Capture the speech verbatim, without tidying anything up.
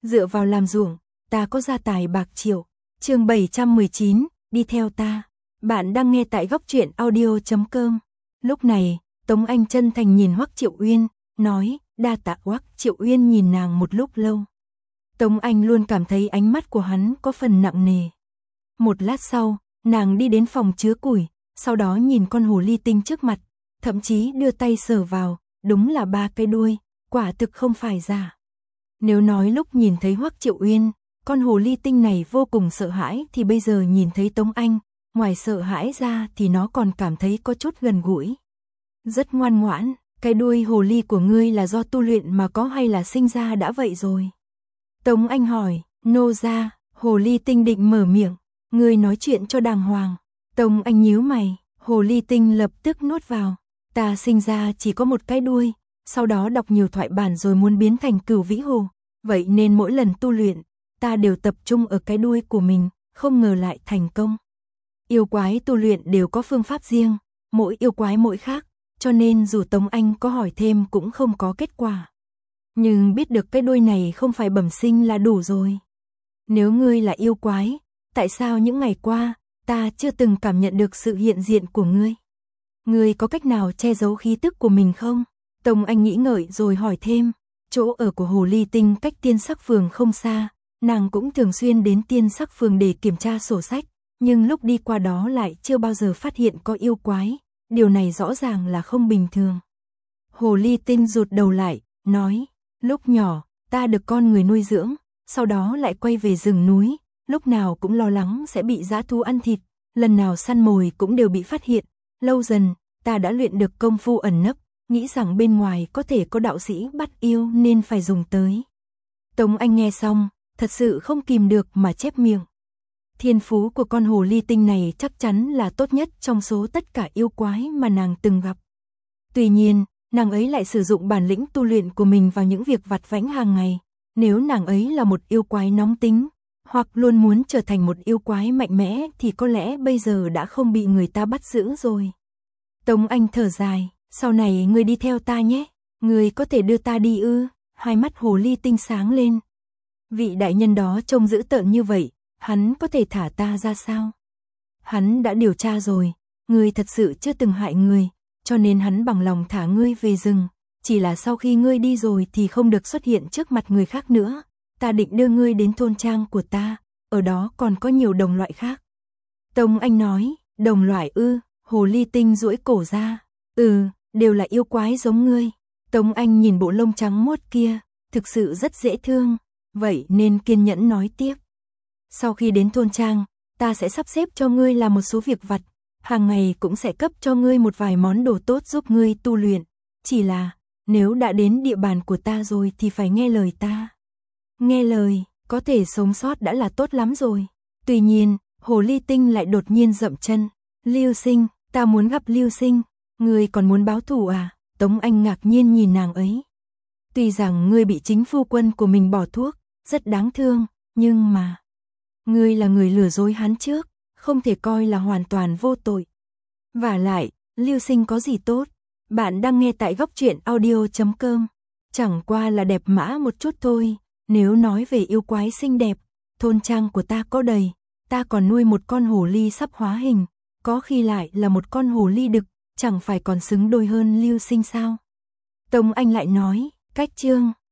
dựa vào làm ruộng, ta có gia tài bạc triệu. Chương bảy trăm mười chín, đi theo ta. Bạn đang nghe tại góc truyện audio chấm com. Lúc này, Tống Anh chân thành nhìn Hoắc Triệu Uyên, nói, đa tạ. Hoắc Triệu Uyên nhìn nàng một lúc lâu. Tống Anh luôn cảm thấy ánh mắt của hắn có phần nặng nề. Một lát sau, nàng đi đến phòng chứa củi, sau đó nhìn con hồ ly tinh trước mặt, thậm chí đưa tay sờ vào, đúng là ba cái đuôi, quả thực không phải giả. Nếu nói lúc nhìn thấy Hoắc Triệu Uyên, con hồ ly tinh này vô cùng sợ hãi thì bây giờ nhìn thấy Tống Anh, ngoài sợ hãi ra thì nó còn cảm thấy có chút gần gũi. Rất ngoan ngoãn, cái đuôi hồ ly của ngươi là do tu luyện mà có hay là sinh ra đã vậy rồi? Tống Anh hỏi, nô ra, hồ ly tinh định mở miệng, ngươi nói chuyện cho đàng hoàng. Tống Anh nhíu mày, hồ ly tinh lập tức nuốt vào, ta sinh ra chỉ có một cái đuôi, sau đó đọc nhiều thoại bản rồi muốn biến thành cửu vĩ hồ, vậy nên mỗi lần tu luyện, ta đều tập trung ở cái đuôi của mình, không ngờ lại thành công. Yêu quái tu luyện đều có phương pháp riêng, mỗi yêu quái mỗi khác, cho nên dù Tống Anh có hỏi thêm cũng không có kết quả. Nhưng biết được cái đuôi này không phải bẩm sinh là đủ rồi. Nếu ngươi là yêu quái, tại sao những ngày qua, ta chưa từng cảm nhận được sự hiện diện của ngươi? Ngươi có cách nào che giấu khí tức của mình không? Tống Anh nghĩ ngợi rồi hỏi thêm, chỗ ở của hồ ly tinh cách tiên sắc phường không xa, nàng cũng thường xuyên đến tiên sắc phường để kiểm tra sổ sách, nhưng lúc đi qua đó lại chưa bao giờ phát hiện có yêu quái, điều này rõ ràng là không bình thường. Hồ ly tinh rụt đầu lại, nói, lúc nhỏ, ta được con người nuôi dưỡng, sau đó lại quay về rừng núi, lúc nào cũng lo lắng sẽ bị dã thú ăn thịt, lần nào săn mồi cũng đều bị phát hiện, lâu dần, ta đã luyện được công phu ẩn nấp, nghĩ rằng bên ngoài có thể có đạo sĩ bắt yêu nên phải dùng tới. Tống Anh nghe xong, thật sự không kìm được mà chép miệng. Thiên phú của con hồ ly tinh này chắc chắn là tốt nhất trong số tất cả yêu quái mà nàng từng gặp. Tuy nhiên, nàng ấy lại sử dụng bản lĩnh tu luyện của mình vào những việc vặt vãnh hàng ngày. Nếu nàng ấy là một yêu quái nóng tính, hoặc luôn muốn trở thành một yêu quái mạnh mẽ thì có lẽ bây giờ đã không bị người ta bắt giữ rồi. Tống Anh thở dài, sau này ngươi đi theo ta nhé, ngươi có thể đưa ta đi ư? Hai mắt hồ ly tinh sáng lên. Vị đại nhân đó trông dữ tợn như vậy, hắn có thể thả ta ra sao? Hắn đã điều tra rồi, ngươi thật sự chưa từng hại người, cho nên hắn bằng lòng thả ngươi về rừng, chỉ là sau khi ngươi đi rồi thì không được xuất hiện trước mặt người khác nữa. Ta định đưa ngươi đến thôn trang của ta, ở đó còn có nhiều đồng loại khác. Tống Anh nói, đồng loại ư? Hồ ly tinh duỗi cổ ra, ừ, đều là yêu quái giống ngươi. Tống Anh nhìn bộ lông trắng muốt kia, thực sự rất dễ thương, vậy nên kiên nhẫn nói tiếp. Sau khi đến thôn trang, ta sẽ sắp xếp cho ngươi làm một số việc vặt, hàng ngày cũng sẽ cấp cho ngươi một vài món đồ tốt giúp ngươi tu luyện, chỉ là, nếu đã đến địa bàn của ta rồi thì phải nghe lời ta. Nghe lời, có thể sống sót đã là tốt lắm rồi. Tuy nhiên, hồ ly tinh lại đột nhiên dậm chân, Lưu Sinh, ta muốn gặp Lưu Sinh, ngươi còn muốn báo thù à? Tống Anh ngạc nhiên nhìn nàng ấy. Tuy rằng ngươi bị chính phu quân của mình bỏ thuốc, rất đáng thương, nhưng mà ngươi là người lừa dối hắn trước, không thể coi là hoàn toàn vô tội. Vả lại, Lưu Sinh có gì tốt? Bạn đang nghe tại góc truyện audio chấm com. Chẳng qua là đẹp mã một chút thôi, nếu nói về yêu quái xinh đẹp, thôn trang của ta có đầy, ta còn nuôi một con hồ ly sắp hóa hình, có khi lại là một con hồ ly đực, chẳng phải còn xứng đôi hơn Lưu Sinh sao? Tống Anh lại nói, cách chương,